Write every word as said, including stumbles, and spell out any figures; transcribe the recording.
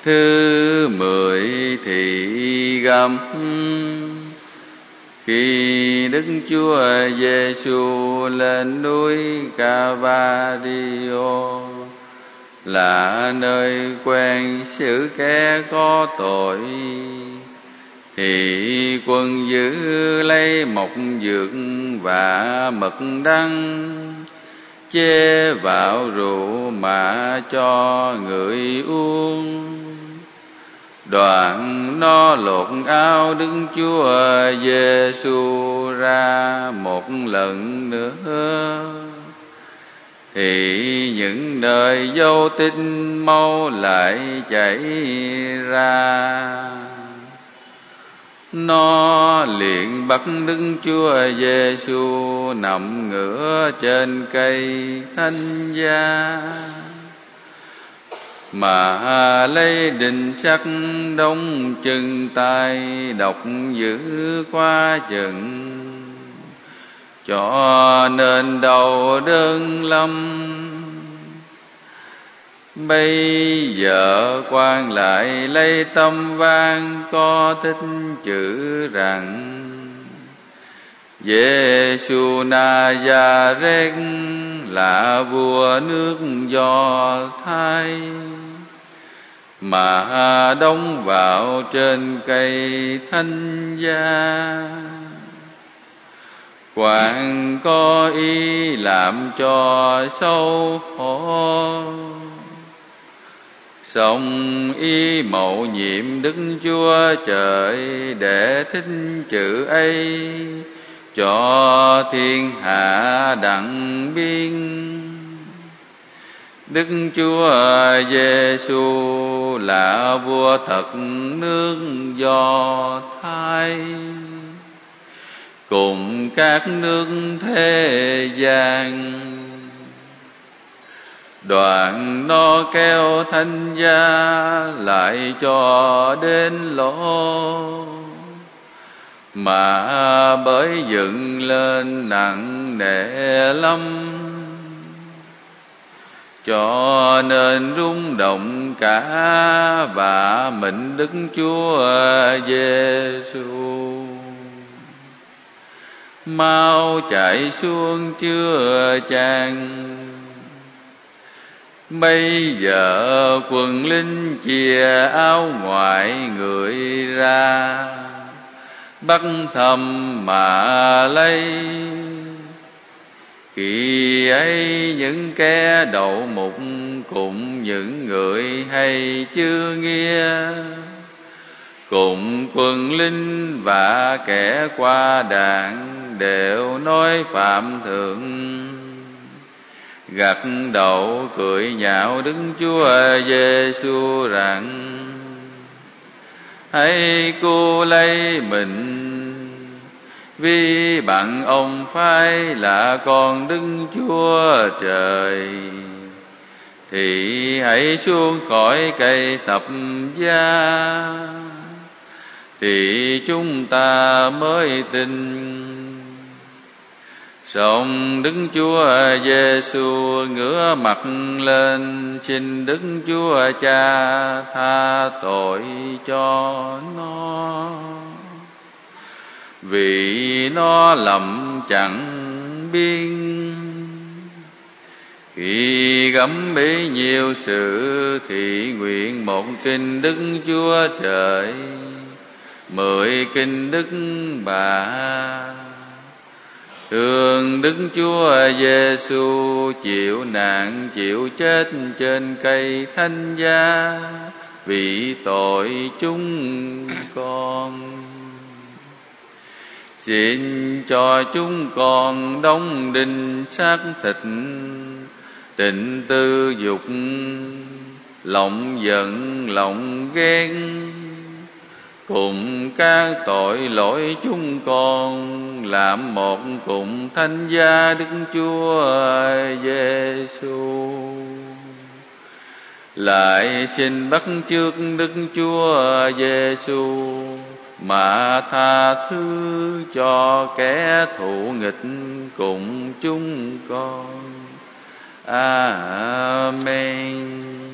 Thứ mười thị gấm. Khi Đức Chúa Giêsu lên núi Ca-va-ri-ô, là nơi quen xử kẻ có tội, thì quân dữ lấy mộc dược và mật đắng chế vào rượu mà cho người uống. Đoạn nó lột áo Đức Chúa Giêsu ra một lần nữa, thì những nơi dấu tích máu lại chảy ra. Nó liền bắt Đức Chúa Giêsu nằm ngửa trên cây thánh giá, mà lấy đinh sắt đóng chân tay độc giữ quá chừng, cho nên đau đớn lắm. Bây giờ quan lại lấy tâm vang có thích chữ rằng: Giê-xu Na-gia-rét là vua nước Do Thái, mà đóng vào trên cây thánh giá. Quan có ý làm cho xấu hổ, song ý mầu nhiệm Đức Chúa Trời để thích chữ ấy cho thiên hạ đặng biết. Đức Chúa Giêsu là vua thật nước Do Thái, cùng các nước thế gian. Đoạn nó kéo thánh giá lại cho đến lỗ, mà bởi dựng lên nặng nề lắm, cho nên rung động cả và mệnh Đức Chúa Giêsu. Mau chạy xuống chứa chan. Bây giờ quần linh chia áo ngoài người ra, bắt thầm mà lấy. Khi ấy những kẻ đậu mục cùng những người hay chưa nghe, cùng quân linh và kẻ qua đảng đều nói phạm thượng, gật đầu cười nhạo Đức Chúa Giêsu rằng: hãy cứu lấy mình, vì bằng ông phải là con Đức Chúa Trời, thì hãy xuống khỏi cây thập giá, thì chúng ta mới tin. Song Đức Chúa Giêsu ngửa mặt lên xin Đức Chúa Cha tha tội cho nó, vì nó lầm chẳng biết. Khi gấm bấy nhiêu sự thì nguyện một kinh Đức Chúa Trời, mười kinh Đức Bà. Thương Đức Chúa Giêsu chịu nạn chịu chết trên cây thánh giá vì tội chúng con. Xin cho chúng con đóng đinh xác thịt, tịnh tư dục, lòng giận lòng ghen, cùng các tội lỗi chúng con làm một cùng thánh giá Đức Chúa Giêsu. Lại xin bắt chước Đức Chúa Giêsu mà tha thứ cho kẻ thù nghịch cùng chúng con. Amen.